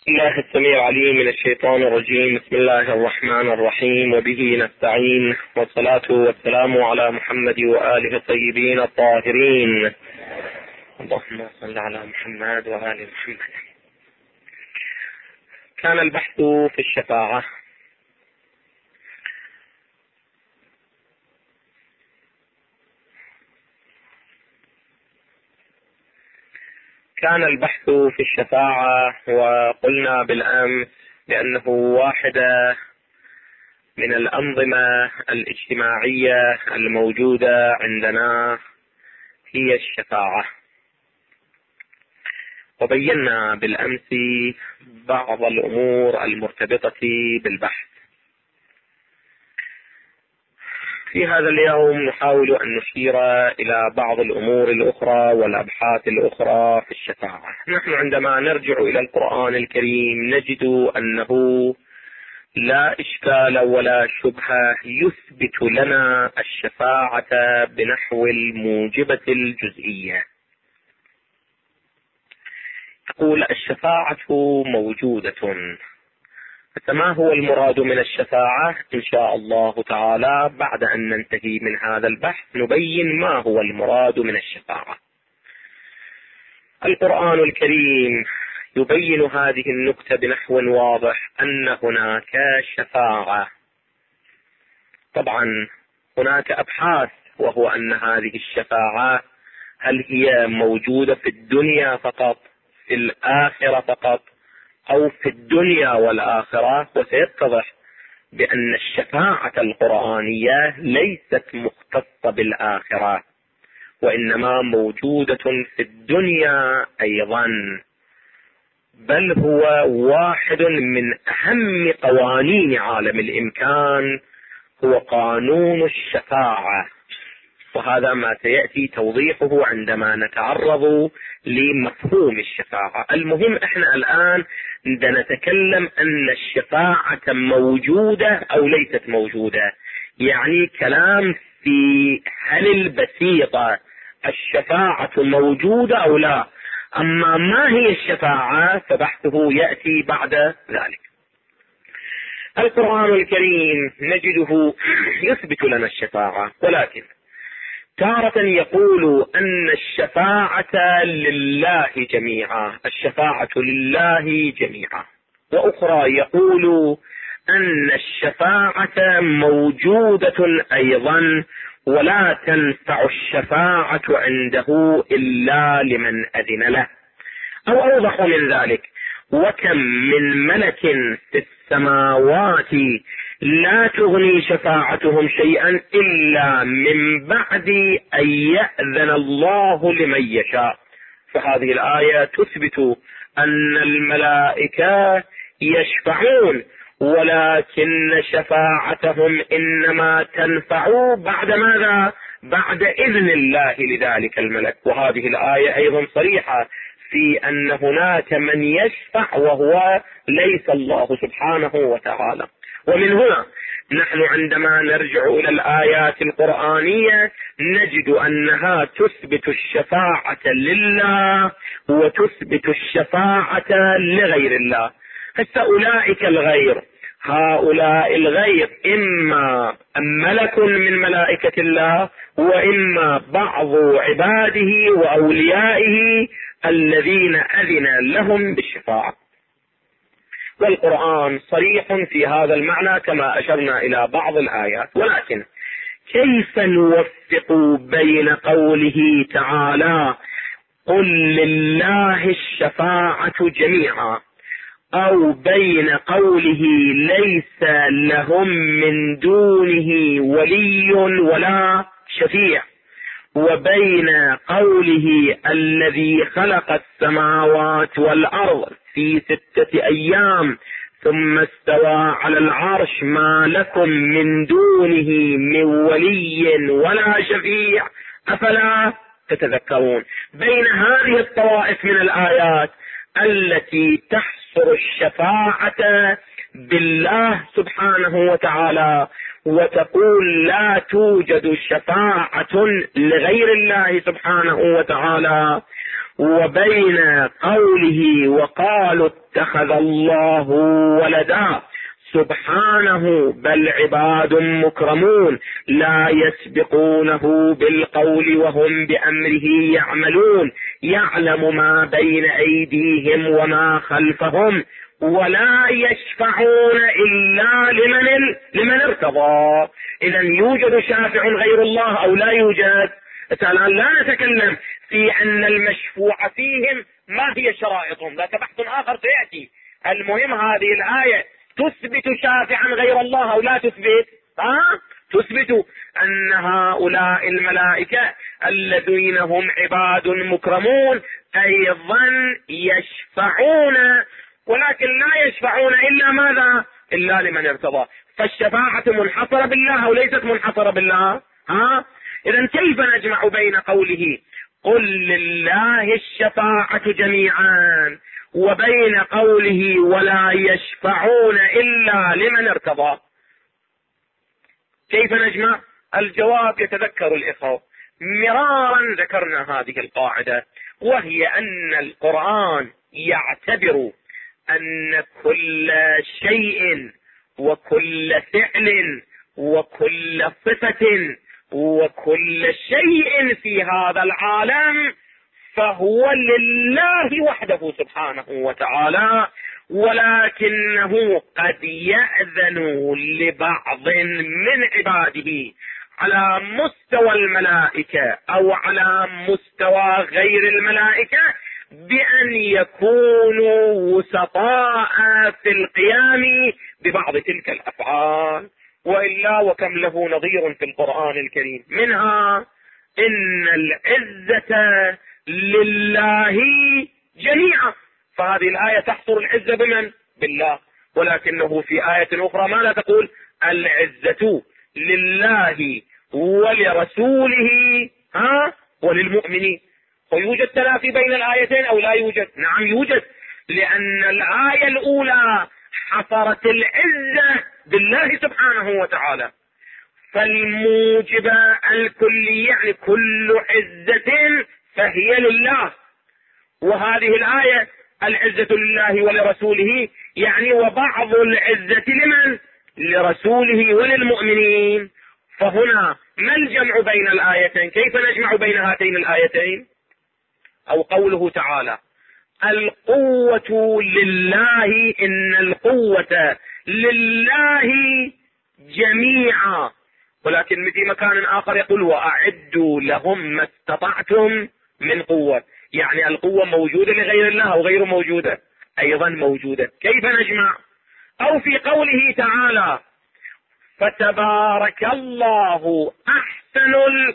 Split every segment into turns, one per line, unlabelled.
الله السميع العليم من الشيطان الرجيم. بسم الله الرحمن الرحيم، وبه نستعين، والصلاة والسلام على محمد وآله الطيبين الطاهرين. اللهم صل على محمد وآل محمد. كان البحث في الشفاعة. وقلنا بالأمس بأنه واحدة من الأنظمة الاجتماعية الموجودة عندنا هي الشفاعة، وبينا بالأمس بعض الأمور المرتبطة بالبحث. في هذا اليوم نحاول أن نشير إلى بعض الأمور الأخرى والأبحاث الأخرى في الشفاعة. نحن عندما نرجع إلى القرآن الكريم نجد أنه لا إشكال ولا شبهة يثبت لنا الشفاعة بنحو الموجبة الجزئية. يقول الشفاعة موجودة، فما هو المراد من الشفاعة؟ إن شاء الله تعالى بعد أن ننتهي من هذا البحث نبين ما هو المراد من الشفاعة. القرآن الكريم يبين هذه النكتة بنحو واضح، أن هناك شفاعة. طبعا هناك أبحاث، وهو أن هذه الشفاعة هل هي موجودة في الدنيا فقط، في الآخرة فقط، أو في الدنيا والآخرة. وسيتضح بأن الشفاعة القرآنية ليست مختصة بالآخرة، وإنما موجودة في الدنيا أيضا، بل هو واحد من أهم قوانين عالم الإمكان، هو قانون الشفاعة. وهذا ما سيأتي توضيحه عندما نتعرض لمفهوم الشفاعة. المهم احنا الآن نتكلم أن الشفاعة موجودة أو ليست موجودة، يعني كلام في هل البسيطة الشفاعة موجودة أو لا. أما ما هي الشفاعة فبحثه يأتي بعد ذلك. القرآن الكريم نجده يثبت لنا الشفاعة، ولكن تارة يقول أن الشفاعة لله جميعا، الشفاعة لله جميعا، وأخرى يقول أن الشفاعة موجودة أيضا، ولا تنفع الشفاعة عنده إلا لمن أذن له. أو أوضح من ذلك، وكم من ملك في السماوات لا تغني شفاعتهم شيئا إلا من بعد أن يأذن الله لمن يشاء. فهذه الآية تثبت أن الملائكة يشفعون، ولكن شفاعتهم إنما تنفع بعد ماذا؟ بعد إذن الله لذلك الملك. وهذه الآية أيضا صريحة في أن هناك من يشفع وهو ليس الله سبحانه وتعالى. ومن هنا نحن عندما نرجع إلى الآيات القرآنية نجد أنها تثبت الشفاعة لله وتثبت الشفاعة لغير الله. أولئك الغير، هؤلاء الغير إما ملك من ملائكة الله، وإما بعض عباده وأوليائه الذين أذن لهم بالشفاعة. والقرآن صريح في هذا المعنى كما أشرنا إلى بعض الآيات. ولكن كيف نوفق بين قوله تعالى قل لله الشفاعة جميعا، أو بين قوله ليس لهم من دونه ولي ولا شفيع، وبين قوله الذي خلق السماوات والأرض في 6 أيام ثم استوى على العرش ما لكم من دونه من ولي ولا شفيع أفلا تتذكرون. بين هذه الطوائف من الآيات التي تحصر الشفاعة بالله سبحانه وتعالى وتقول لا توجد شفاعة لغير الله سبحانه وتعالى، وبين قوله وقالوا اتخذ الله ولدا سبحانه بل عباد مكرمون لا يسبقونه بالقول وهم بأمره يعملون يعلم ما بين أيديهم وما خلفهم ولا يشفعون إلا لمن ارتضى. إذا يوجد شافع غير الله أو لا يوجد؟ الآن لا نتكلم في أن المشفوع فيهم ما هي شرائطهم، ذاك بحث آخر سيأتي. المهم هذه الآية تثبت شافعا غير الله أو لا تثبت؟ تثبت أن هؤلاء الملائكة الذين هم عباد مكرمون أيضا يشفعون، ولكن لا يشفعون إلا ماذا؟ إلا لمن ارتضى. فالشفاعة منحصرة بالله أو ليست منحصرة بالله؟ إذن كيف نجمع بين قوله قل لله الشفاعة جميعا وبين قوله ولا يشفعون إلا لمن ارتضى؟ كيف نجمع؟ الجواب يتذكر الإخوة مرارا ذكرنا هذه القاعدة، وهي أن القرآن يعتبر أن كل شيء وكل فعل وكل صفة وكل شيء في هذا العالم فهو لله وحده سبحانه وتعالى، ولكنه قد يأذن لبعض من عباده على مستوى الملائكة أو على مستوى غير الملائكة بأن يكونوا وسطاء في القيام ببعض تلك الأفعال. وإلا وكم له نظير في القرآن الكريم، منها إن العزة لله جميعا، فهذه الآية تحصر العزة بمن؟ بالله. ولكنه في آية أخرى ماذا تقول؟ العزة لله ولرسوله وللمؤمنين. ويوجد تلافي بين الآيتين أو لا يوجد؟ نعم يوجد، لأن الآية الأولى حصرت العزة بالله سبحانه وتعالى، فالموجبة الكلية يعني كل عزة فهي لله، وهذه الآية العزة لله ولرسوله يعني وبعض العزة لمن؟ لرسوله وللمؤمنين. فهنا ما الجمع بين الآيتين؟ كيف نجمع بين هاتين الآيتين؟ أو قوله تعالى القوة لله، إن القوة لله جميعا، ولكن في مكان آخر يقول وأعدوا لهم ما استطعتم من قوة، يعني القوة موجودة لغير الله أو غير موجودة؟ أيضا موجودة. كيف نجمع؟ أو في قوله تعالى فتبارك الله أحسن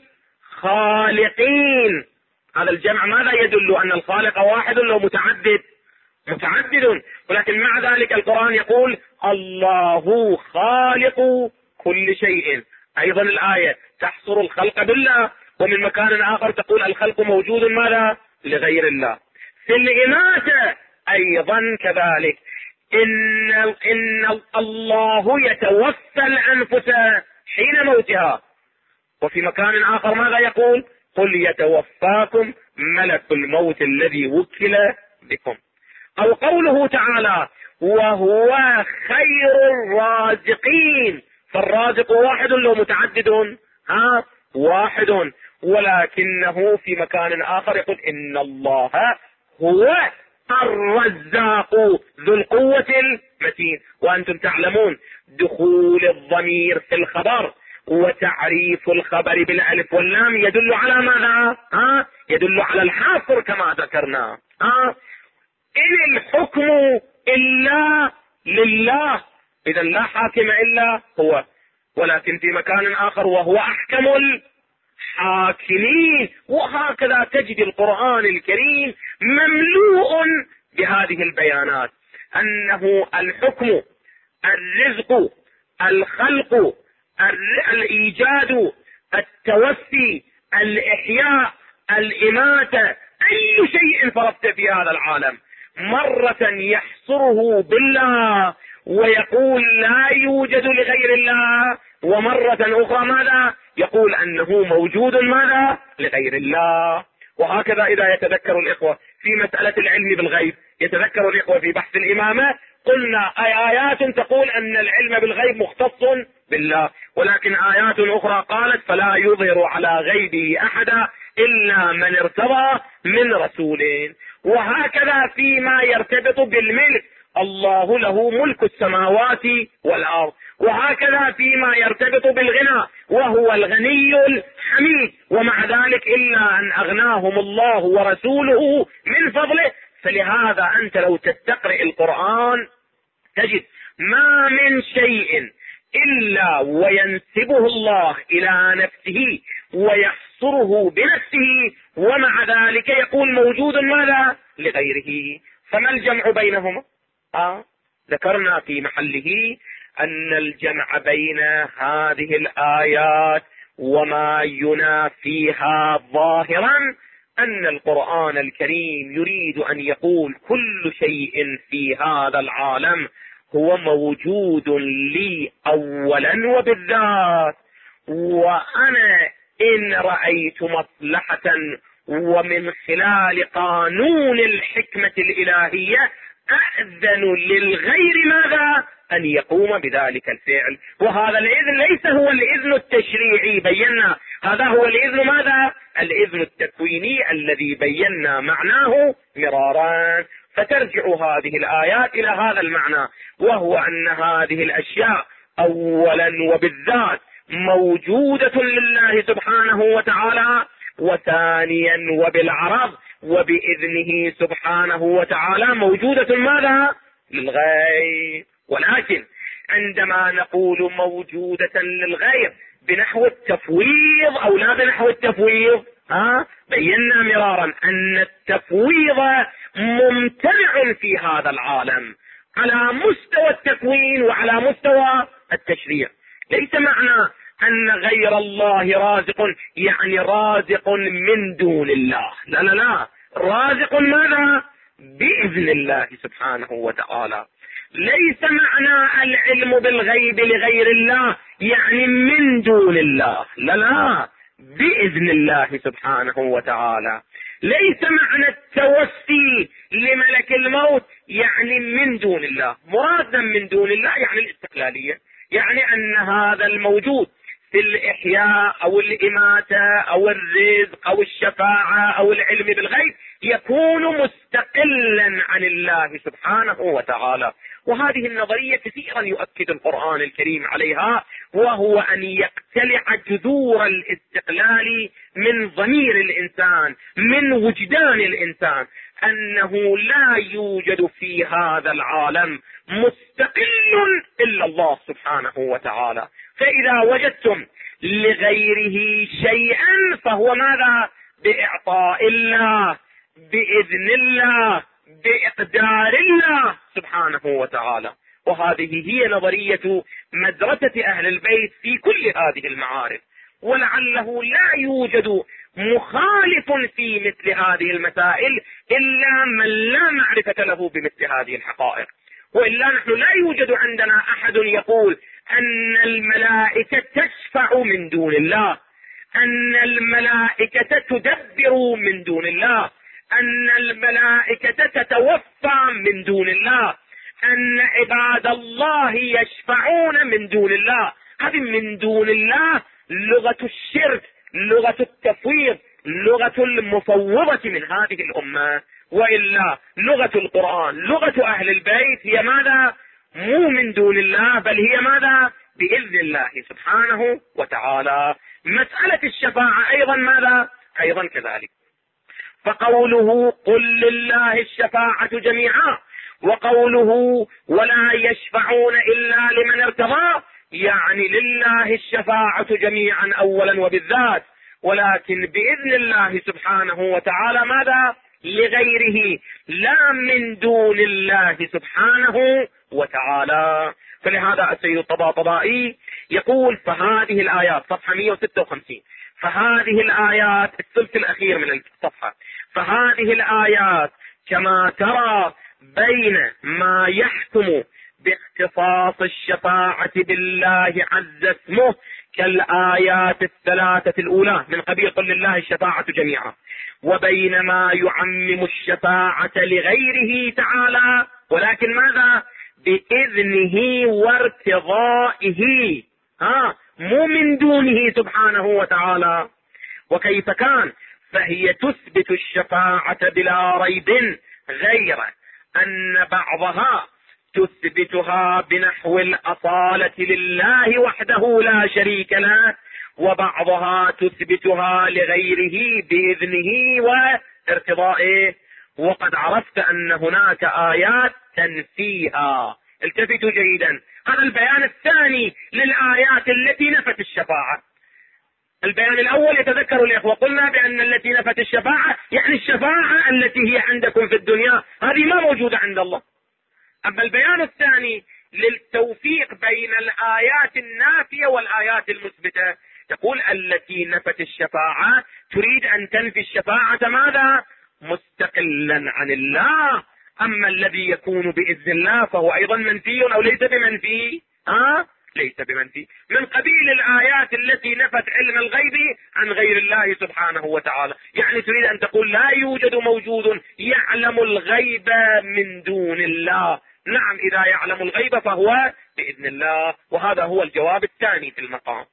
الخالقين، هذا الجمع ماذا يدل؟ أن الخالق واحد لو متعدد؟ متعدد، ولكن مع ذلك القرآن يقول الله خالق كل شيء. أيضا الآية تحصر الخلق بالله، ومن مكان آخر تقول الخلق موجود ماذا؟ لغير الله. في الإماتة أيضا كذلك، إن الله يتوفى الأنفس حين موتها، وفي مكان آخر ماذا يقول؟ قل يتوفاكم ملك الموت الذي وكل بكم. أو قوله تعالى وهو خير الرازقين، فالرازق واحد لو متعدد؟ واحد، ولكنه في مكان آخر يقول إن الله هو الرزاق ذو القوة المتين. وأنتم تعلمون دخول الضمير في الخبر وتعريف الخبر بالألف واللام يدل على ماذا؟ يدل على الحاصر كما ذكرنا. إن الحكم إلا لله، إذا لا حاكم إلا هو. ولكن في مكان آخر وهو أحكم الحاكمين. وهكذا تجد القرآن الكريم مملوء بهذه البيانات، أنه الحكم، الرزق، الخلق، الإيجاد، التوفي، الإحياء، الإماتة، أي شيء فرضت في هذا العالم مرة يحصره بالله ويقول لا يوجد لغير الله، ومرة أخرى ماذا؟ يقول أنه موجود ماذا؟ لغير الله. وهكذا إذا يتذكر الإخوة في مسألة العلم بالغيب، يتذكر الإخوة في بحث الإمامة قلنا آيات تقول أن العلم بالغيب مختص بالله، ولكن آيات أخرى قالت فلا يظهر على غيبه أحدا إلا من ارتضى من رسول. وهكذا فيما يرتبط بالملك، الله له ملك السماوات والأرض. وهكذا فيما يرتبط بالغنى، وهو الغني الحميد، ومع ذلك إلا أن أغناهم الله ورسوله من فضله. فلهذا أنت لو تستقرئ القرآن تجد ما من شيء إلا وينسبه الله إلى نفسه ويحصره بنفسه، ومع ذلك يقول موجود ماذا لغيره. فما الجمع بينهما؟ ذكرنا في محله أن الجمع بين هذه الآيات وما ينافيها ظاهرا أن القرآن الكريم يريد أن يقول كل شيء في هذا العالم هو موجود لي أولا وبالذات، وأنا إن رأيت مصلحة ومن خلال قانون الحكمة الإلهية أذن للغير ماذا أن يقوم بذلك الفعل. وهذا الإذن ليس هو الإذن التشريعي بينا، هذا هو الإذن ماذا؟ الإذن التكويني الذي بينا معناه مرارا. فترجع هذه الآيات إلى هذا المعنى، وهو أن هذه الأشياء أولا وبالذات موجودة لله سبحانه وتعالى، وثانيا وبالعرض وبإذنه سبحانه وتعالى موجودة ماذا؟ للغير. ولكن عندما نقول موجودة للغير بنحو التفويض أو لا بنحو التفويض، بينا مرارا أن التفويض ممتنع في هذا العالم على مستوى التكوين وعلى مستوى التشريع. ليس معنى أن غير الله رازق يعني رازق من دون الله، لا لا لا، رازق ماذا؟ بإذن الله سبحانه وتعالى. ليس معنى العلم بالغيب لغير الله يعني من دون الله، لا لا، بإذن الله سبحانه وتعالى. ليس معنى التوفي لملك الموت يعني من دون الله، مرادا من دون الله يعني الاستقلالية، يعني أن هذا الموجود في الإحياء أو الإماتة أو الرزق أو الشفاعة أو العلم بالغيب يكون مستقلا عن الله سبحانه وتعالى. وهذه النظرية كثيرا يؤكد القرآن الكريم عليها، وهو أن يقتلع جذور الاستقلال من ضمير الإنسان، من وجدان الإنسان، أنه لا يوجد في هذا العالم مستقل إلا الله سبحانه وتعالى. فإذا وجدتم لغيره شيئا فهو ماذا؟ بإعطاء الله، بإذن الله، بإقدار الله سبحانه وتعالى. وهذه هي نظرية مدرسة أهل البيت في كل هذه المعارف، ولعله لا يوجد مخالف في مثل هذه المسائل إلا من لا معرفة له بمثل هذه الحقائق. وإلا نحن لا يوجد عندنا أحد يقول أن الملائكة تشفع من دون الله، أن الملائكة تدبر من دون الله، أن الملائكة تتوفى من دون الله، أن عباد الله يشفعون من دون الله. هذه من دون الله لغة الشرك، لغة التفويض، لغة المفوضة من هذه الأمة. وإلا لغة القرآن، لغة أهل البيت هي ماذا؟ مو من دون الله، بل هي ماذا؟ بإذن الله سبحانه وتعالى. مسألة الشفاعة أيضا ماذا؟ أيضا كذلك. فقوله قل لله الشفاعة جميعا، وقوله ولا يشفعون إلا لمن ارتضى، يعني لله الشفاعة جميعا أولا وبالذات، ولكن بإذن الله سبحانه وتعالى ماذا؟ لغيره، لا من دون الله سبحانه وتعالى. فلهذا السيد الطباطبائي يقول فهذه الآيات، صفحة 156، فهذه الآيات الثلث الأخير من الصفحة، فهذه الآيات كما ترى بين ما يحكم باختصاص الشفاعة بالله عز اسمه كالآيات الثلاثة الأولى من قبيل قل لله الشفاعة جميعا، وبينما يعمم الشفاعة لغيره تعالى، ولكن ماذا؟ بإذنه وارتضائه، مو من دونه سبحانه وتعالى. وكيف كان؟ فهي تثبت الشفاعة بلا ريب، غير أن بعضها تثبتها بنحو الأصالة لله وحده لا شريك له، وبعضها تثبتها لغيره بإذنه وارتضائه. وقد عرفت أن هناك آيات تنفيها. التفتوا جيدا، هذا البيان الثاني للآيات التي نفت الشفاعة. البيان الأول يتذكر الإخوة قلنا بأن التي نفت الشفاعة يعني الشفاعة التي هي عندكم في الدنيا، هذه ما موجودة عند الله. أما البيان الثاني للتوفيق بين الآيات النافية والآيات المثبتة، يقول التي نفت الشفاعة تريد أن تنفي الشفاعة ماذا؟ مستقلا عن الله. أما الذي يكون بإذن الله فهو أيضا منفي أو ليس بمنفي؟ ليس بمنفي، من قبيل الآيات التي نفت علم الغيب عن غير الله سبحانه وتعالى. يعني تريد أن تقول لا يوجد موجود يعلم الغيب من دون الله. نعم، إذا يعلم الغيب فهو بإذن الله، وهذا هو الجواب الثاني في المقام.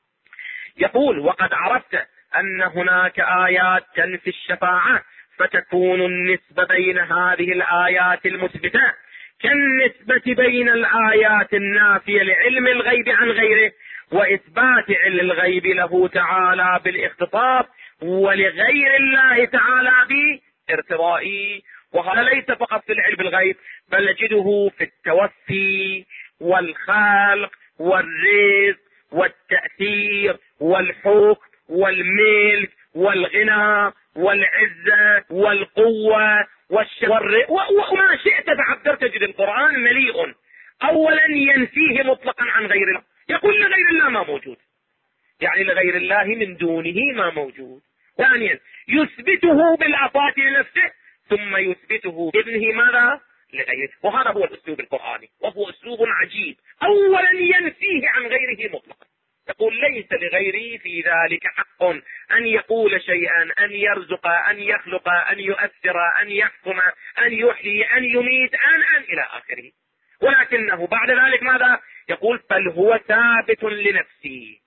يقول وقد عرفت أن هناك آيات تنفي الشفاعة، فتكون النسبة بين هذه الآيات المثبتة كالنسبة بين الآيات النافية لعلم الغيب عن غيره، وإثبات علم الغيب له تعالى بالاختصاص، ولغير الله تعالى بارتضائه. وهذا ليس فقط في العلم الغيب، بل نجده في التوفي والخلق والرزق والتأثير والحكم والملك والغنى والعزة والقوة والشر وما شئت فعبر. تجد القرآن مليء أولا ينفيه مطلقا عن غير الله، يقول لغير الله ما موجود، يعني لغير الله من دونه ما موجود. ثانيا يثبته بالعطاء لنفسه، ثم يثبته بابنه ماذا؟ لغيره. وهذا هو الأسلوب القرآني، وهو أسلوب عجيب. أولا ينفيه عن غيره مطلقا، يقول ليس لغيري في ذلك حق أن يقول شيئا، أن يرزق، أن يخلق، أن يؤثر، أن يحكم، أن يحيي، أن يميت، أن إلى آخره. ولكنه بعد ذلك ماذا يقول؟ بل هو ثابت لنفسي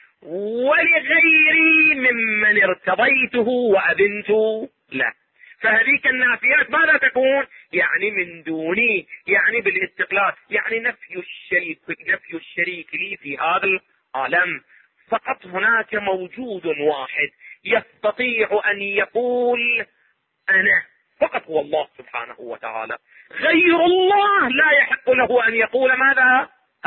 ولغيري ممن ارتضيته وأذنت له. فهذيك النافيات ماذا تكون؟ يعني من دوني، يعني بالاستقلال، يعني نفي الشريك لي في هذا العالم. فقط هناك موجود واحد يستطيع أن يقول أنا، فقط هو الله سبحانه وتعالى. غير الله لا يحق له أن يقول ماذا؟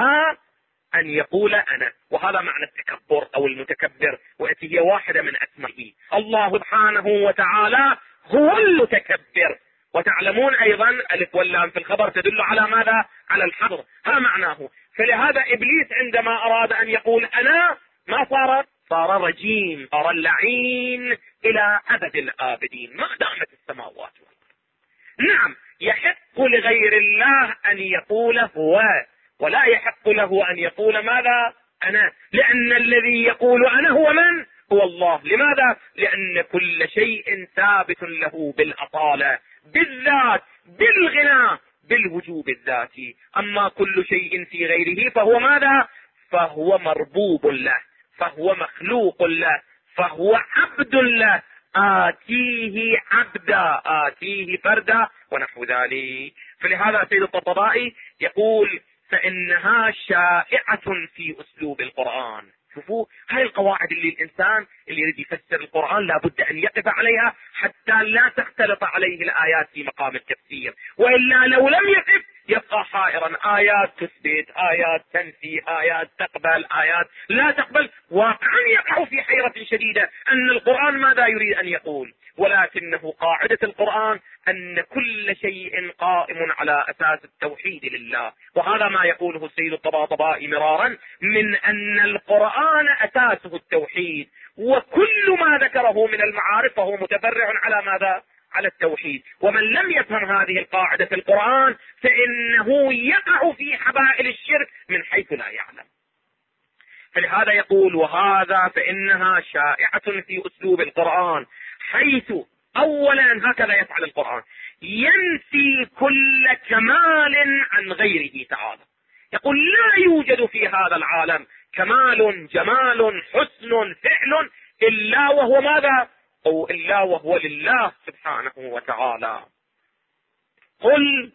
أن يقول أنا. وهذا معنى التكبر أو المتكبر، وهي هي واحدة من أسمائه. الله سبحانه وتعالى هو المتكبر. وتعلمون أيضا ألف واللام في الخبر تدل على ماذا؟ على الحظر، ها معناه. فلهذا إبليس عندما أراد أن يقول أنا ما صار رجيم، صار اللعين إلى أبد الآبدين ما دامت السماوات. نعم، يحق لغير الله أن يقول هو، ولا يحق له أن يقول ماذا؟ أنا. لأن الذي يقول أنا هو من؟ هو الله. لماذا؟ لأن كل شيء ثابت له بالأصالة، بالذات، بالغنى، بالوجوب الذاتي. أما كل شيء في غيره فهو ماذا؟ فهو مربوب له، فهو مخلوق له، فهو عبد له. آتيه عبدا، آتيه فردا، ونحو ذلك. فلهذا سيد الطبطبائي يقول فإنها شائعة في أسلوب القرآن. شوفوا هاي القواعد اللي الإنسان اللي يريد يفسر القرآن لابد أن يقف عليها حتى لا تختلط عليه الآيات في مقام التفسير، وإلا لو لم يقف يبقى حائرا. آيات تثبت، آيات تنفي، آيات تقبل، آيات لا تقبل. واقعا يقع في حيرة شديدة أن القرآن ماذا يريد أن يقول. ولكنه قاعدة القرآن أن كل شيء قائم على أساس التوحيد لله. وهذا ما يقوله السيد الطباطبائي مرارا، من أن القرآن أساسه التوحيد، وكل ما ذكره من المعارف فهو متفرع على ماذا؟ على التوحيد. ومن لم يفهم هذه القاعدة في القرآن فإنه يقع في حبائل الشرك من حيث لا يعلم. فلهذا يقول وهذا فإنها شائعة في أسلوب القرآن، حيث أولا هكذا يفعل القرآن، ينفي كل كمال عن غيره تعالى. يقول لا يوجد في هذا العالم كمال جمال حسن فعل إلا وهو ماذا؟ أو إلا وهو لله سبحانه وتعالى. قل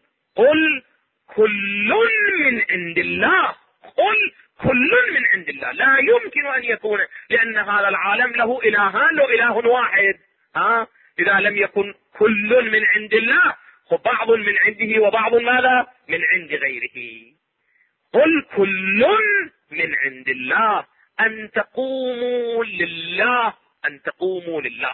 كل من عند الله، قل كل من عند الله، لا يمكن أن يكون، لأن هذا العالم له إلهان، له إله واحد. إذا لم يكن كل من عند الله، بعض من عنده وبعض ماذا؟ من عند غيره. قل كل من عند الله أن تقوموا لله، أن تقوموا لله،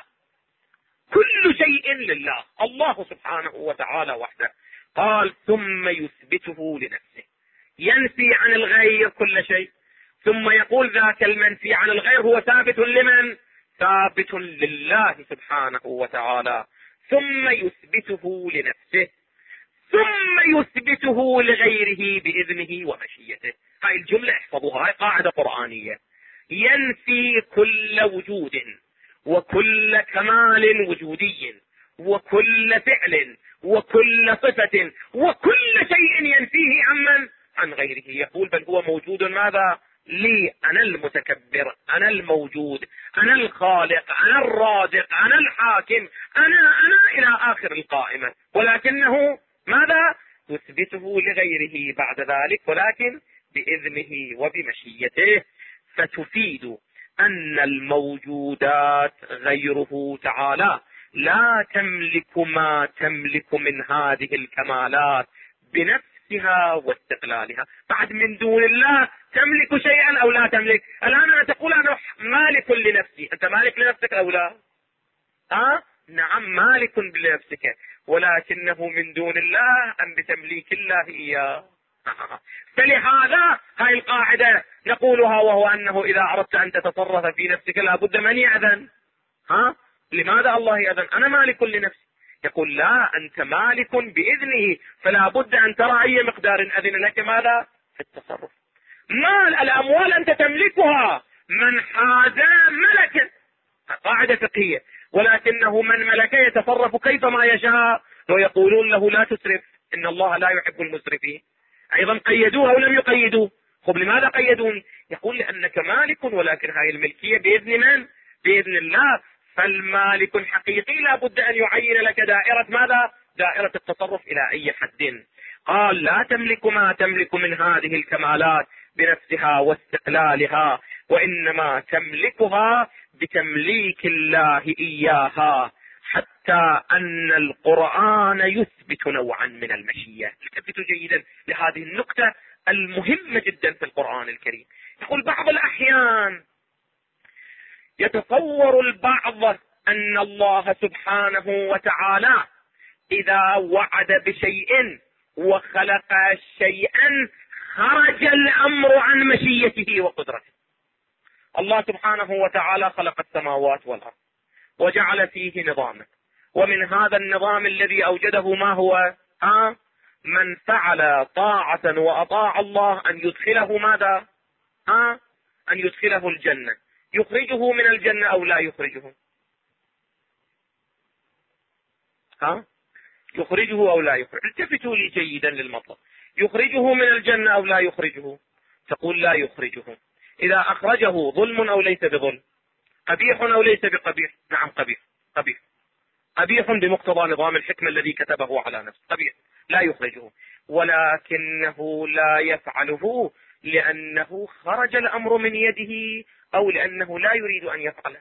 كل شيء لله، الله سبحانه وتعالى وحده. قال ثم يثبته لنفسه، ينفي عن الغير كل شيء، ثم يقول ذاك المنفي عن الغير هو ثابت لمن؟ ثابت لله سبحانه وتعالى. ثم يثبته لنفسه، ثم يثبته لغيره بإذنه ومشيئته. هاي الجملة احفظوها، هاي قاعدة قرآنية. ينفي كل وجود وكل كمال وجودي وكل فعل وكل صفة وكل شيء ينفيه عمن؟ عن غيره. يقول بل هو موجود ماذا؟ لي، أنا المتكبر، أنا الموجود، أنا الخالق، أنا الرازق، أنا الحاكم، أنا إلى آخر القائمة، ولكنه ماذا؟ يثبته لغيره بعد ذلك، ولكن بإذنه وبمشيته، فتفيد أن الموجودات غيره تعالى لا تملك ما تملك من هذه الكمالات بنفسها واستقلالها. بعد من دون الله تملك شيئا أو لا تملك؟ الآن أنا تقول أنا مالك لنفسي، أنت مالك لنفسك أو لا؟ نعم مالك لنفسك، ولكنه من دون الله أم بتمليك الله إياه؟ فلهذا هاي القاعدة نقولها، وهو أنه إذا أردت أن تتصرف في نفسك لا بد من يأذن. لماذا الله يأذن؟ أنا مالك لنفسي. يقول لا، أنت مالك بإذنه، فلا بد أن ترى أي مقدار أذن لك ماذا؟ في التصرف. مال الأموال أنت تملكها، من حاز ملك، قاعدة فقهية، ولكنه من ملك يتصرف كيفما يشاء، ويقولون له لا تسرف، إن الله لا يحب المسرفين. أيضا قيدوها ولم يقيدوا. لماذا قيدون؟ يقول لأنك مالك، ولكن هاي الملكية بإذن من؟ بإذن الله. فالمالك الحقيقي لا بد أن يعين لك دائرة ماذا؟ دائرة التصرف إلى أي حد. قال لا تملك ما تملك من هذه الكمالات بنفسها واستقلالها، وإنما تملكها بتمليك الله إياها، حتى أن القرآن يثبت نوعا من المشيئة. التفتوا جيدا لهذه النقطة المهمة جدا في القرآن الكريم. يقول بعض الأحيان يتصور البعض أن الله سبحانه وتعالى إذا وعد بشيء وخلق شيئا خرج الأمر عن مشيته وقدرته. الله سبحانه وتعالى خلق السماوات والأرض وجعل فيه نظاما، ومن هذا النظام الذي أوجده ما هو؟ من فعل طاعة وأطاع الله أن يدخله ماذا؟ أن يدخله الجنة. يخرجه من الجنة أو لا يخرجه؟ يخرجه أو لا يخرجه؟ التفتوا لي جيدا للمطلب. يخرجه من الجنة أو لا يخرجه؟ تقول لا يخرجه. إذا أخرجه ظلم أو ليس بظلم؟ قبيح أو ليس بقبيح؟ نعم قبيح. قبيح بمقتضى نظام الحكمة الذي كتبه على نفسه، قبيح، لا يخرجه. ولكنه لا يفعله لأنه خرج الأمر من يده أو لأنه لا يريد أن يفعله.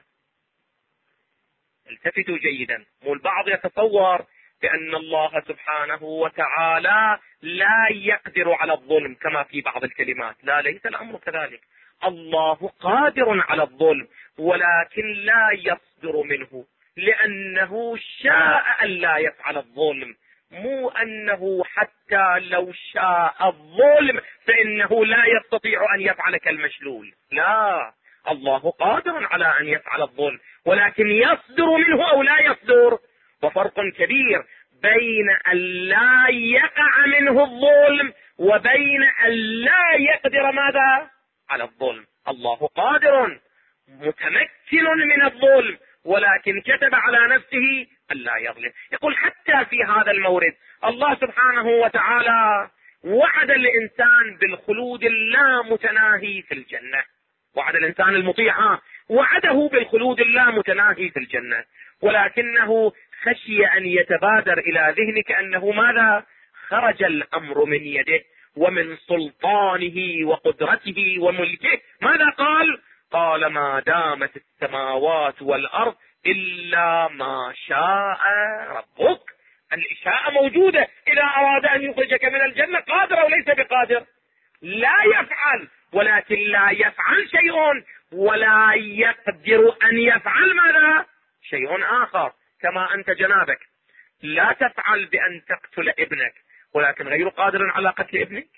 التفتوا جيدا. البعض يتصور بأن الله سبحانه وتعالى لا يقدر على الظلم كما في بعض الكلمات. لا، ليس الأمر كذلك. الله قادر على الظلم، ولكن لا يصدر منه لأنه شاء أن لا يفعل الظلم، مو أنه حتى لو شاء الظلم فإنه لا يستطيع أن يفعل كالمشلول. لا، الله قادر على أن يفعل الظلم، ولكن يصدر منه أو لا يصدر. وفرق كبير بين أن لا يقع منه الظلم وبين أن لا يقدر ماذا؟ على الظلم. الله قادر متمكن من الظلم، ولكن كتب على نفسه ألا يظلم. يقول حتى في هذا المورد الله سبحانه وتعالى وعد الإنسان بالخلود اللامتناهي في الجنة، وعد الإنسان المطيع وعده بالخلود اللامتناهي في الجنة، ولكنه خشي أن يتبادر إلى ذهنك أنه ماذا؟ خرج الأمر من يده ومن سلطانه وقدرته وملكه. ماذا قال؟ قال ما دامت السماوات والأرض إلا ما شاء ربك. الإشاءة موجودة، إذا أراد أن يخرجك من الجنة قادر أو ليس بقادر؟ لا يفعل، ولكن لا يفعل شيء ولا يقدر أن يفعل ماذا؟ شيء آخر. كما أنت جنابك لا تفعل بأن تقتل ابنك، ولكن غير قادر على قتل ابنك،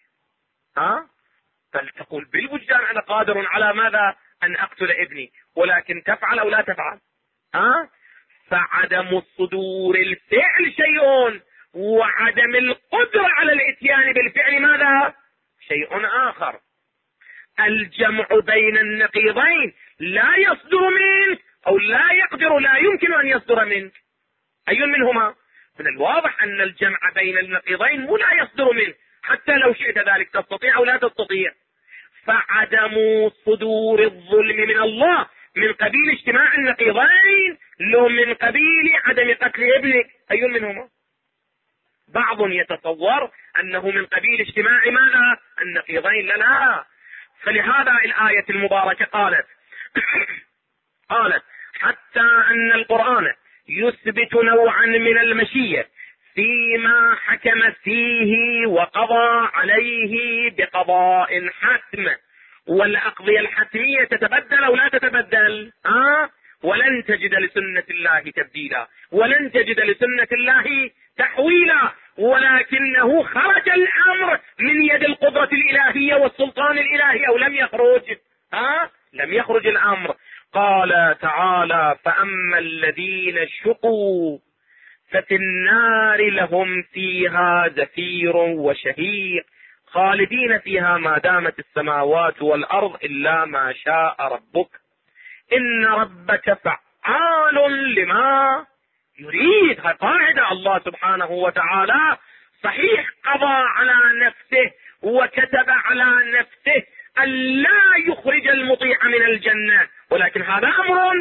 بل تقول بالوجدان أنا قادر على ماذا؟ أن أقتل ابني، ولكن تفعل أو لا تفعل؟ فعدم صدور الفعل شيء، وعدم القدرة على الاتيان بالفعل ماذا؟ شيء آخر. الجمع بين النقيضين لا يصدر منك، أو لا يقدر، لا يمكن أن يصدر منك. أي منهما؟ من الواضح أن الجمع بين النقيضين لا يصدر منك، حتى لو شئت ذلك تستطيع أو لا تستطيع. فعدم صدور الظلم من الله من قبيل اجتماع النقيضين، لو من قبيل عدم قتل ابنك. أي منهما؟ بعض يتصور أنه من قبيل اجتماع ماذا؟ النقيضين. لا. فلهذا الآية المباركة قالت حتى أن القرآن يثبت نوعا من المشية فيما حكم فيه وقضى عليه بقضاء حتم. والأقضية الحتمية تتبدل أو لا تتبدل؟ ولن تجد لسنة الله تبديلا، ولن تجد لسنة الله تحويلا، ولكنه خرج الأمر من يد القدرة الإلهية والسلطان الإلهي أو لم يخرج؟ لم يخرج الأمر. قال تعالى فأما الذين شقوا ففي النار لهم فيها زفير وشهيق خالدين فيها ما دامت السماوات والأرض إلا ما شاء ربك إن ربك فعال لما يريد. قاعدة الله سبحانه وتعالى صحيح قضى على نفسه وكتب على نفسه أن لا يخرج المطيع من الجنة، ولكن هذا أمر،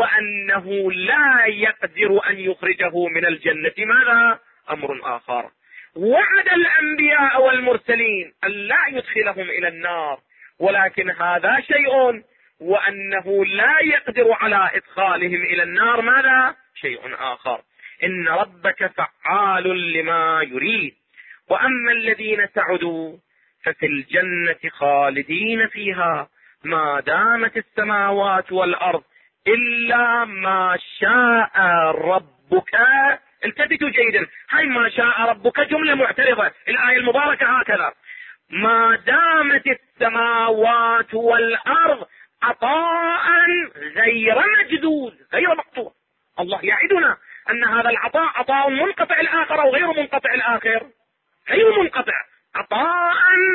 وأنه لا يقدر أن يخرجه من الجنة ماذا؟ أمر آخر. وعد الأنبياء والمرسلين أن لا يدخلهم إلى النار، ولكن هذا شيء، وأنه لا يقدر على إدخالهم إلى النار ماذا؟ شيء آخر. إن ربك فعال لما يريد. وأما الذين سعدوا ففي الجنة خالدين فيها ما دامت السماوات والأرض إلا ما شاء ربك. التفتوا جيدا، هاي ما شاء ربك جملة معترضة. الآية المباركة هكذا: ما دامت السماوات والأرض عطاء غير مجدود غير مقطوع. الله يعدنا أن هذا العطاء عطاء منقطع الآخر أو غير منقطع الآخر؟ غير منقطع، عطاء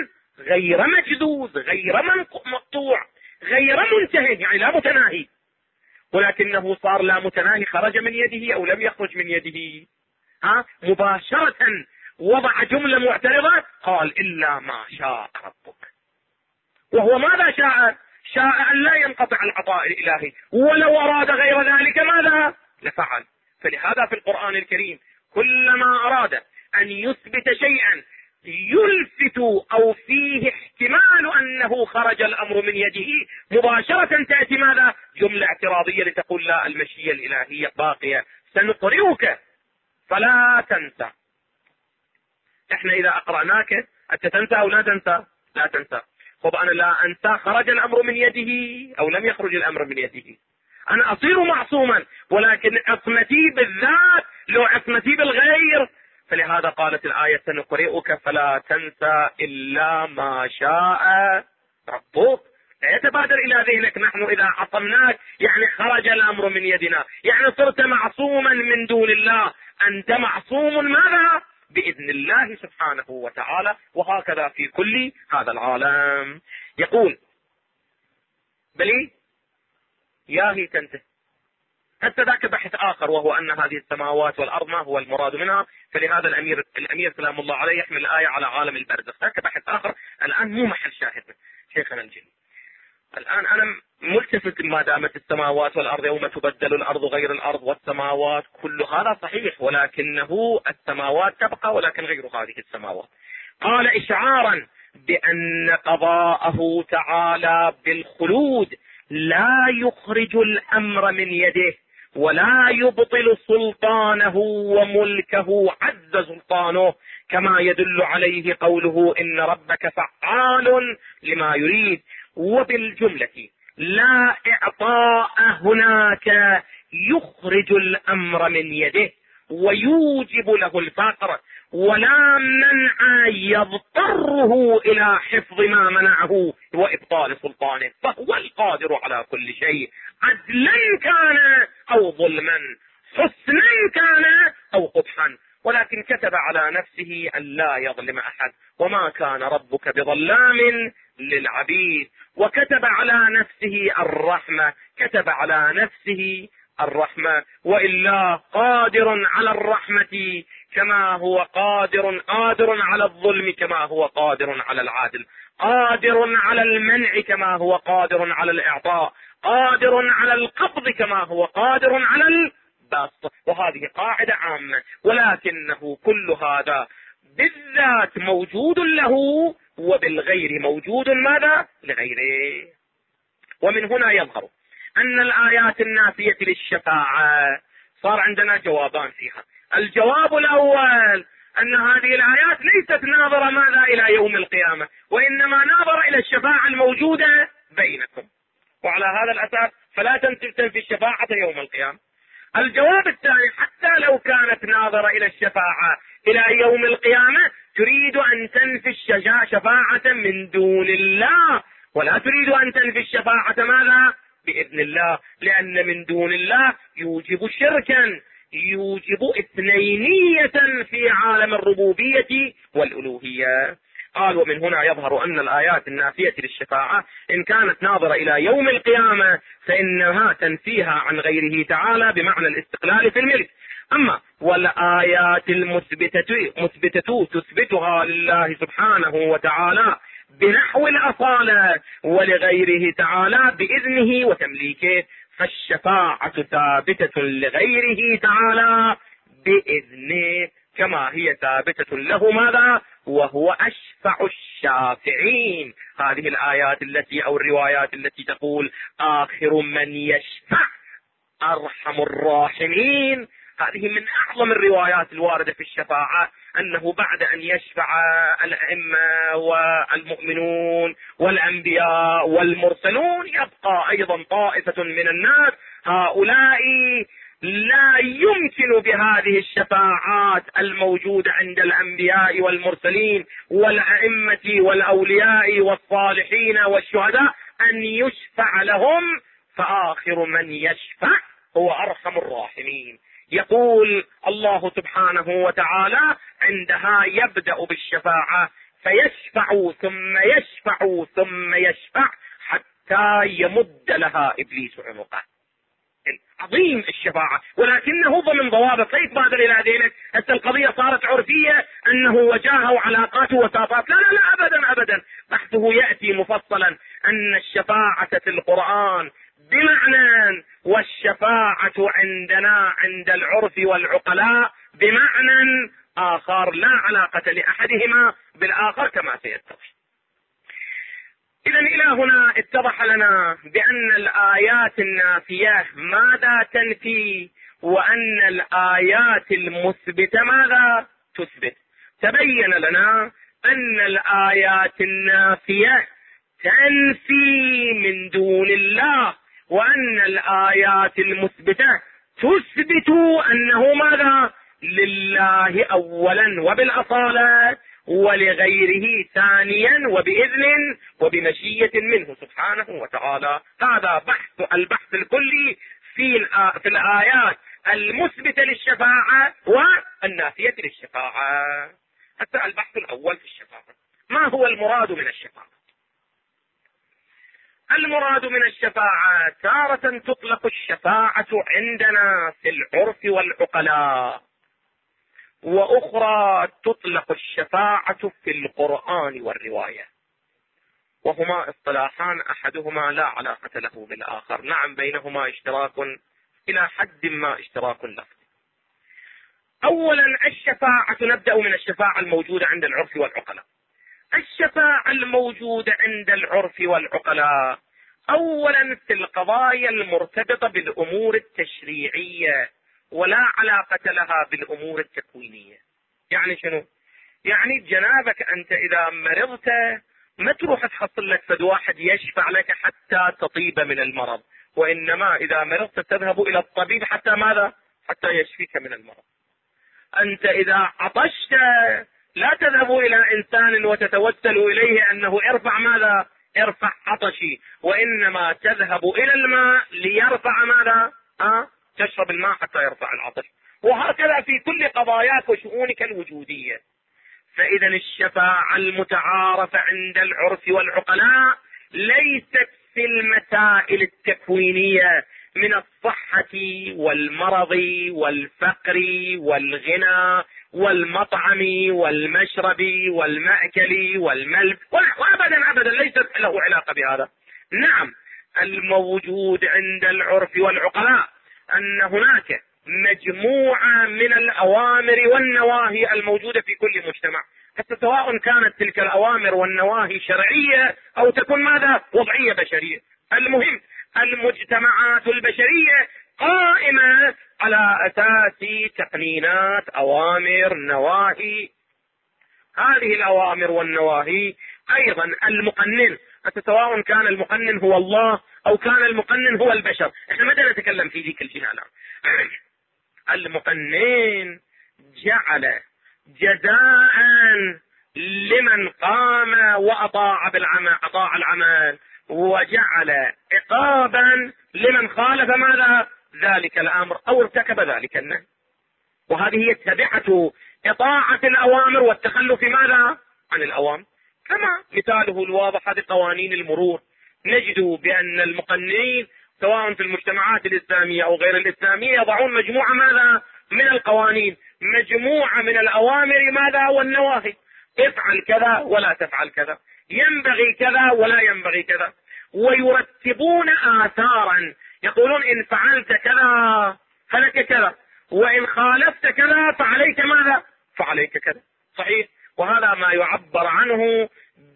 غير مجدود غير مقطوع غير منتهي، يعني لا متناهي. ولكنه صار لا متناهي، خرج من يده أو لم يخرج من يده؟ مباشرة وضع جملة معترضة، قال إلا ما شاء ربك. وهو ماذا شاء؟ شاء أن لا ينقطع العطاء الإلهي، ولو أراد غير ذلك ماذا؟ لفعل. فلهذا في القرآن الكريم كلما أراد أن يثبت شيئا يلفت أو فيه احتمال أنه خرج الأمر من يده، مباشرة تأتي ماذا؟ جملة اعتراضية لتقول لا، المشيئة الإلهية باقية، سنقرئك فلا تنسى. احنا إذا أقرأناك أنت تنسى أو لا تنسى؟ لا تنسى. طب أنا لا أنسى، خرج الأمر من يده أو لم يخرج الأمر من يده؟ أنا أصير معصوما، ولكن عصمتي بالذات لو عصمتي بالغير. فلهذا قالت الآية سنقرئك فلا تنسى إلا ما شاء ربك. لا يتبادر إلى ذهنك نحن إذا عصمناك يعني خرج الأمر من يدنا، يعني صرت معصوما من دون الله. أنت معصوم ماذا؟ بإذن الله سبحانه وتعالى. وهكذا في كل هذا العالم. يقول بل يا هي تنتهي. حتى ذاك بحث آخر، وهو أن هذه السماوات والأرض ما هو المراد منها، فلهذا الأمير سلام الله عليه يحمل الآية على عالم البرزخ. ذاك بحث آخر الآن مو محل شاهدنا شيخنا الجليل. الآن أنا ملتفت ما دامت السماوات والأرض يوم تبدل الأرض غير الأرض والسماوات، كل هذا صحيح، ولكنه السماوات تبقى ولكن غير هذه السماوات. قال إشعارا بأن قضاءه تعالى بالخلود لا يخرج الأمر من يده ولا يبطل سلطانه وملكه عز سلطانه، كما يدل عليه قوله إن ربك فعال لما يريد. وبالجملة لا إعطاء هناك يخرج الأمر من يده ويوجب له الفقر، ولا منع يضطره إلى حفظ ما منعه وإبطال سلطانه، فهو القادر على كل شيء، عدلا كان أو ظلما، حسنا كان أو قبحا، ولكن كتب على نفسه أن لا يظلم أحد، وما كان ربك بظلام للعبيد، وكتب على نفسه الرحمة، كتب على نفسه الرحمة، وإلا قادر على الرحمة كما هو قادر على الظلم، كما هو قادر على العدل، قادر على المنع كما هو قادر على الإعطاء، قادر على القبض كما هو قادر على البسط. وهذه قاعدة عامة، ولكنه كل هذا بالذات موجود له، وبالغير موجود ماذا؟ لغيره. ومن هنا يظهر أن الآيات النافية للشفاعة صار عندنا جوابان فيها. الجواب الأول أن هذه الآيات ليست ناظرة ماذا إلى يوم القيامة، وإنما ناظرة إلى الشفاعة الموجودة بينكم، وعلى هذا الأساس فلا تنفي الشفاعة يوم القيامة. الجواب الثاني، حتى لو كانت ناظرة إلى الشفاعة إلى يوم القيامة، تريد أن تنفي الشفاعة من دون الله، ولا تريد أن تنفي الشفاعة ماذا؟ بإذن الله، لأن من دون الله يوجب شركا، يوجب اثنينية في عالم الربوبية والألوهية. قال ومن هنا يظهر أن الآيات النافية للشفاعة إن كانت ناظرة إلى يوم القيامة فإنها تنفيها عن غيره تعالى بمعنى الاستقلال في الملك. أما والآيات المثبتة تثبتها لله سبحانه وتعالى بنحو الأصالة ولغيره تعالى بإذنه وتمليكه، فالشفاعة ثابتة لغيره تعالى بإذنه كما هي ثابتة له ماذا؟ وهو أشفع الشافعين. هذه الآيات التي أو الروايات التي تقول آخر من يشفع أرحم الراحمين، هذه من أعظم الروايات الواردة في الشفاعة، أنه بعد أن يشفع الأئمة والمؤمنون والأنبياء والمرسلون يبقى أيضا طائفة من الناس، هؤلاء لا يمكن بهذه الشفاعات الموجودة عند الأنبياء والمرسلين والأئمة والأولياء والصالحين والشهداء أن يشفع لهم، فآخر من يشفع هو أرحم الراحمين. يقول الله سبحانه وتعالى عندها يبدأ بالشفاعة فيشفع ثم يشفع ثم يشفع حتى يمد لها إبليس عنقه. عظيم الشفاعة، ولكنه ضمن ضوابط، لا يتبادل إلى ذلك. هسه القضية صارت عرفية أنه وجاهه وعلاقاته وساطات، لا لا لا أبدا أبدا. بحثه يأتي مفصلا أن الشفاعة في القرآن بمعنى، والشفاعة عندنا عند العرف والعقلاء بمعنى آخر لا علاقة لأحدهما بالآخر كما سيتضح. إذا إلى هنا اتضح لنا بأن الآيات النافية ماذا تنفي، وأن الآيات المثبتة ماذا تثبت. تبين لنا أن الآيات النافية تنفي من دون الله، وأن الآيات المثبتة تثبت أنه ماذا؟ لله أولا وبالأصالة، ولغيره ثانيا وبإذن وبمشية منه سبحانه وتعالى. هذا البحث الكلي في الآيات المثبتة للشفاعة والنافية للشفاعة. حتى البحث الأول في الشفاعة، ما هو المراد من الشفاعة؟ المراد من الشفاعة تارة تطلق الشفاعة عندنا في العرف والعقلاء، وأخرى تطلق الشفاعة في القرآن والرواية، وهما اصطلاحان أحدهما لا علاقة له بالآخر. نعم بينهما اشتراك إلى حد ما، اشتراك لفظي. أولا الشفاعة، نبدأ من الشفاعة الموجودة عند العرف والعقلاء. الشفاعة الموجودة عند العرف والعقلاء أولا في القضايا المرتبطة بالأمور التشريعية، ولا علاقة لها بالأمور التكوينية. يعني شنو؟ يعني جنابك أنت إذا مرضت ما تروح تحصل لك فد واحد يشفع لك حتى تطيب من المرض، وإنما إذا مرضت تذهب إلى الطبيب حتى ماذا؟ حتى يشفيك من المرض. أنت إذا عطشت لا تذهب إلى إنسان وتتوسل إليه أنه ارفع ماذا؟ ارفع عطشي، وإنما تذهب إلى الماء ليرفع ماذا؟ تشرب الماء حتى يرفع العطش. وهكذا في كل قضاياك وشؤونك الوجودية. فإذا الشفاعة المتعارفة عند العرف والعقلاء ليست في المسائل التكوينية من الصحة والمرض والفقر والغنى والمطعم والمشرب والمأكل والملبس، وأبدا أبدا ليست له علاقة بهذا. نعم الموجود عند العرف والعقلاء أن هناك مجموعة من الأوامر والنواهي الموجودة في كل مجتمع، حتى سواء كانت تلك الأوامر والنواهي شرعية أو تكون ماذا؟ وضعية بشرية. المهم المجتمعات البشرية قائمة على أساس تقنينات أوامر نواهي. هذه الأوامر والنواهي أيضا المقنن، حتى سواء كان المقنن هو الله أو كان المقنن هو البشر، احنا متى نتكلم في ذيك الجهة الآن. المقنن جعل جزاء لمن قام وأطاع بالعمل، أطاع العمل، وجعل عقابا لمن خالف ماذا؟ ذلك الأمر أو ارتكب ذلك النهي. وهذه هي تبعة إطاعة الأوامر والتخلف ماذا؟ عن الأوامر. كما مثاله الواضح هذه قوانين المرور، نجد بأن المقننين سواء في المجتمعات الإسلامية أو غير الإسلامية يضعون مجموعة ماذا؟ من القوانين، مجموعة من الأوامر ماذا؟ والنواهي. افعل كذا ولا تفعل كذا، ينبغي كذا ولا ينبغي كذا، ويرتبون آثارا يقولون إن فعلت كذا فلك كذا، وإن خالفت كذا فعليك ماذا؟ فعليك كذا. صحيح. وهذا ما يعبر عنه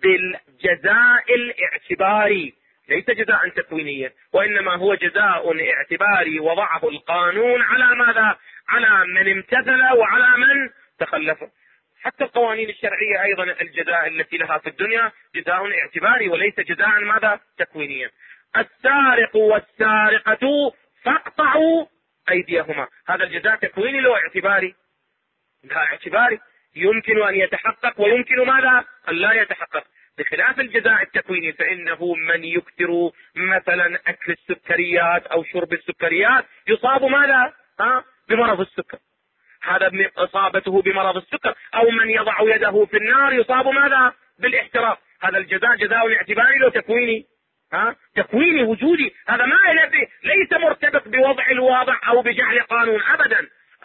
بالجزاء الاعتباري، ليس جزاء تكوينيا، وإنما هو جزاء اعتباري وضعه القانون على ماذا؟ على من امتثل وعلى من تخلف. حتى القوانين الشرعية أيضا الجزاء التي لها في الدنيا جزاء اعتباري وليس جزاء ماذا؟ تكوينيا. السارق والسارقة فاقطعوا أيديهما، هذا الجزاء تكويني لو اعتباري؟ لا اعتباري، يمكن أن يتحقق ويمكن ماذا؟ أن لا يتحقق، بخلاف الجزاء التكويني فإنه من يكثر مثلا أكل السكريات أو شرب السكريات يصاب ماذا؟ بمرض السكر، هذا إصابته بمرض السكر. أو من يضع يده في النار يصاب ماذا؟ بالاحتراق. هذا الجزاء جزاء اعتباري لو تكويني؟ تكويني وجودي، هذا ما ليس مرتبط بوضع الواضع أو بجعل قانون أبدا.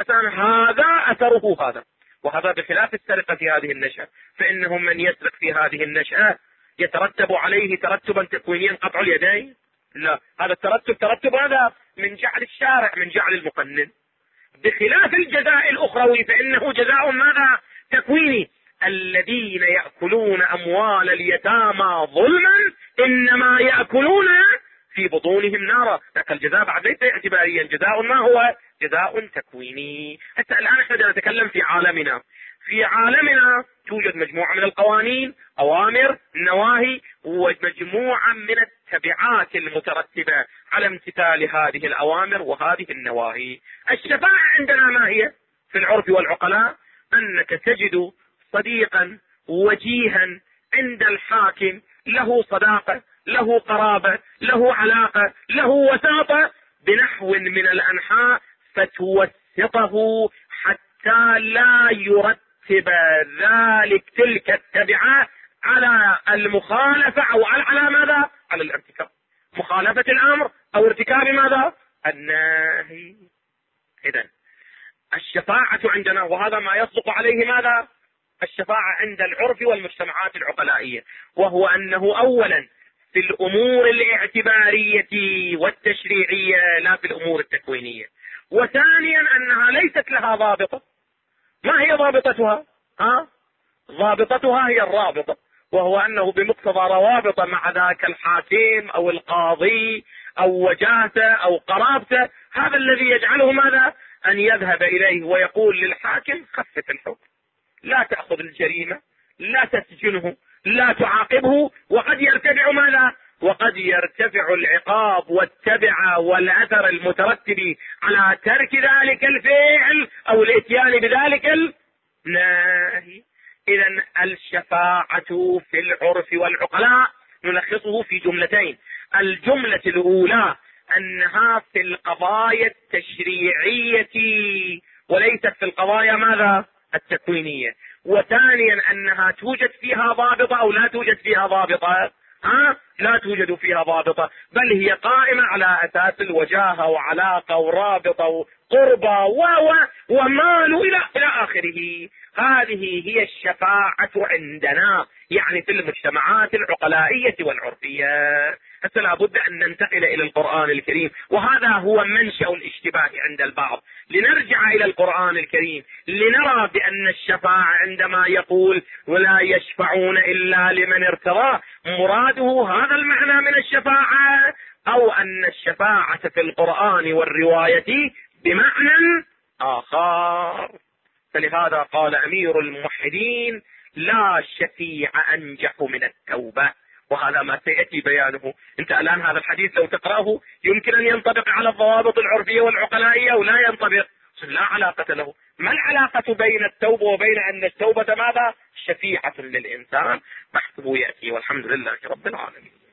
هذا أثره هذا. وهذا بخلاف السرقة في هذه النشأة، فإنه من يسرق في هذه النشأة يترتب عليه ترتبا تكوينيا قطع اليدين؟ لا، هذا الترتب ترتب هذا من جعل الشارع، من جعل المقنن. بخلاف الجزاء الأخروي فإنه جزاء ماذا؟ تكويني. الذين يأكلون أموال اليتامى ظلما إنما يأكلون في بطونهم نارا. لكن الجزاء بعد ليس اعتباريا، جزاء ما هو؟ جزاء تكويني. حتى الآن احنا نتكلم في عالمنا. في عالمنا توجد مجموعة من القوانين، أوامر، نواهي، ومجموعة من التبعات المترتبة على امتثال هذه الأوامر وهذه النواهي. الشفاعة عندنا ما هي في العرف والعقلاء؟ أنك تجد صديقا وجيها عند الحاكم له صداقة، له قرابة، له علاقة، له وساطة بنحو من الأنحاء، فتوسطه حتى لا يرتب ذلك تلك التبعات على المخالفة أو على ماذا؟ على الارتكاب. مخالفة الأمر أو ارتكاب ماذا؟ النهي. إذن الشفاعة عندنا، وهذا ما يصدق عليه ماذا؟ الشفاعة عند العرف والمجتمعات العقلائية، وهو أنه أولا في الأمور الاعتبارية والتشريعية لا في الأمور التكوينية، وثانيا أنها ليست لها ضابطة. ما هي ضابطتها؟ ضابطتها هي الرابطة، وهو أنه بمقتضى روابط مع ذاك الحاكم أو القاضي أو وجاهته أو قرابته، هذا الذي يجعله ماذا؟ أن يذهب إليه ويقول للحاكم خفف الحكم، لا تأخذ الجريمة، لا تسجنه، لا تعاقبه، وقد يرتفع ماذا؟ وقد يرتفع العقاب والتبع والأثر المترتب على ترك ذلك الفعل أو الاتيان بذلك النهي. إذن الشفاعة في العرف والعقلاء نلخصه في جملتين. الجملة الأولى أنها في القضايا التشريعية وليست في القضايا ماذا؟ التكوينية. وثانيا أنها توجد فيها ضابطة أو لا توجد فيها ضابطة؟ لا توجد فيها ضابطة، بل هي قائمة على أساس الوجاهة وعلاقة ورابطة وقربة ومال إلى آخره. هذه هي الشفاعة عندنا، يعني في المجتمعات العقلائية والعرفية. حتى لابد أن ننتقل إلى القرآن الكريم، وهذا هو منشأ الاشتباه عند البعض. لنرجع إلى القرآن الكريم لنرى بأن الشفاعة عندما يقول ولا يشفعون إلا لمن ارتضى، مراده هذا المعنى من الشفاعة، أو أن الشفاعة في القرآن والرواية بمعنى آخر. فلهذا قال أمير الموحدين لا شفيع أنجح من التوبة، وهذا ما سيأتي بيانه. انت الآن هذا الحديث لو تقرأه يمكن أن ينطبق على الضوابط العرفية والعقلائية أو لا ينطبق، لا علاقة له. ما العلاقة بين التوبة وبين أن التوبة ماذا؟ شفيعة للإنسان. بحثه يأتي، والحمد لله رب العالمين.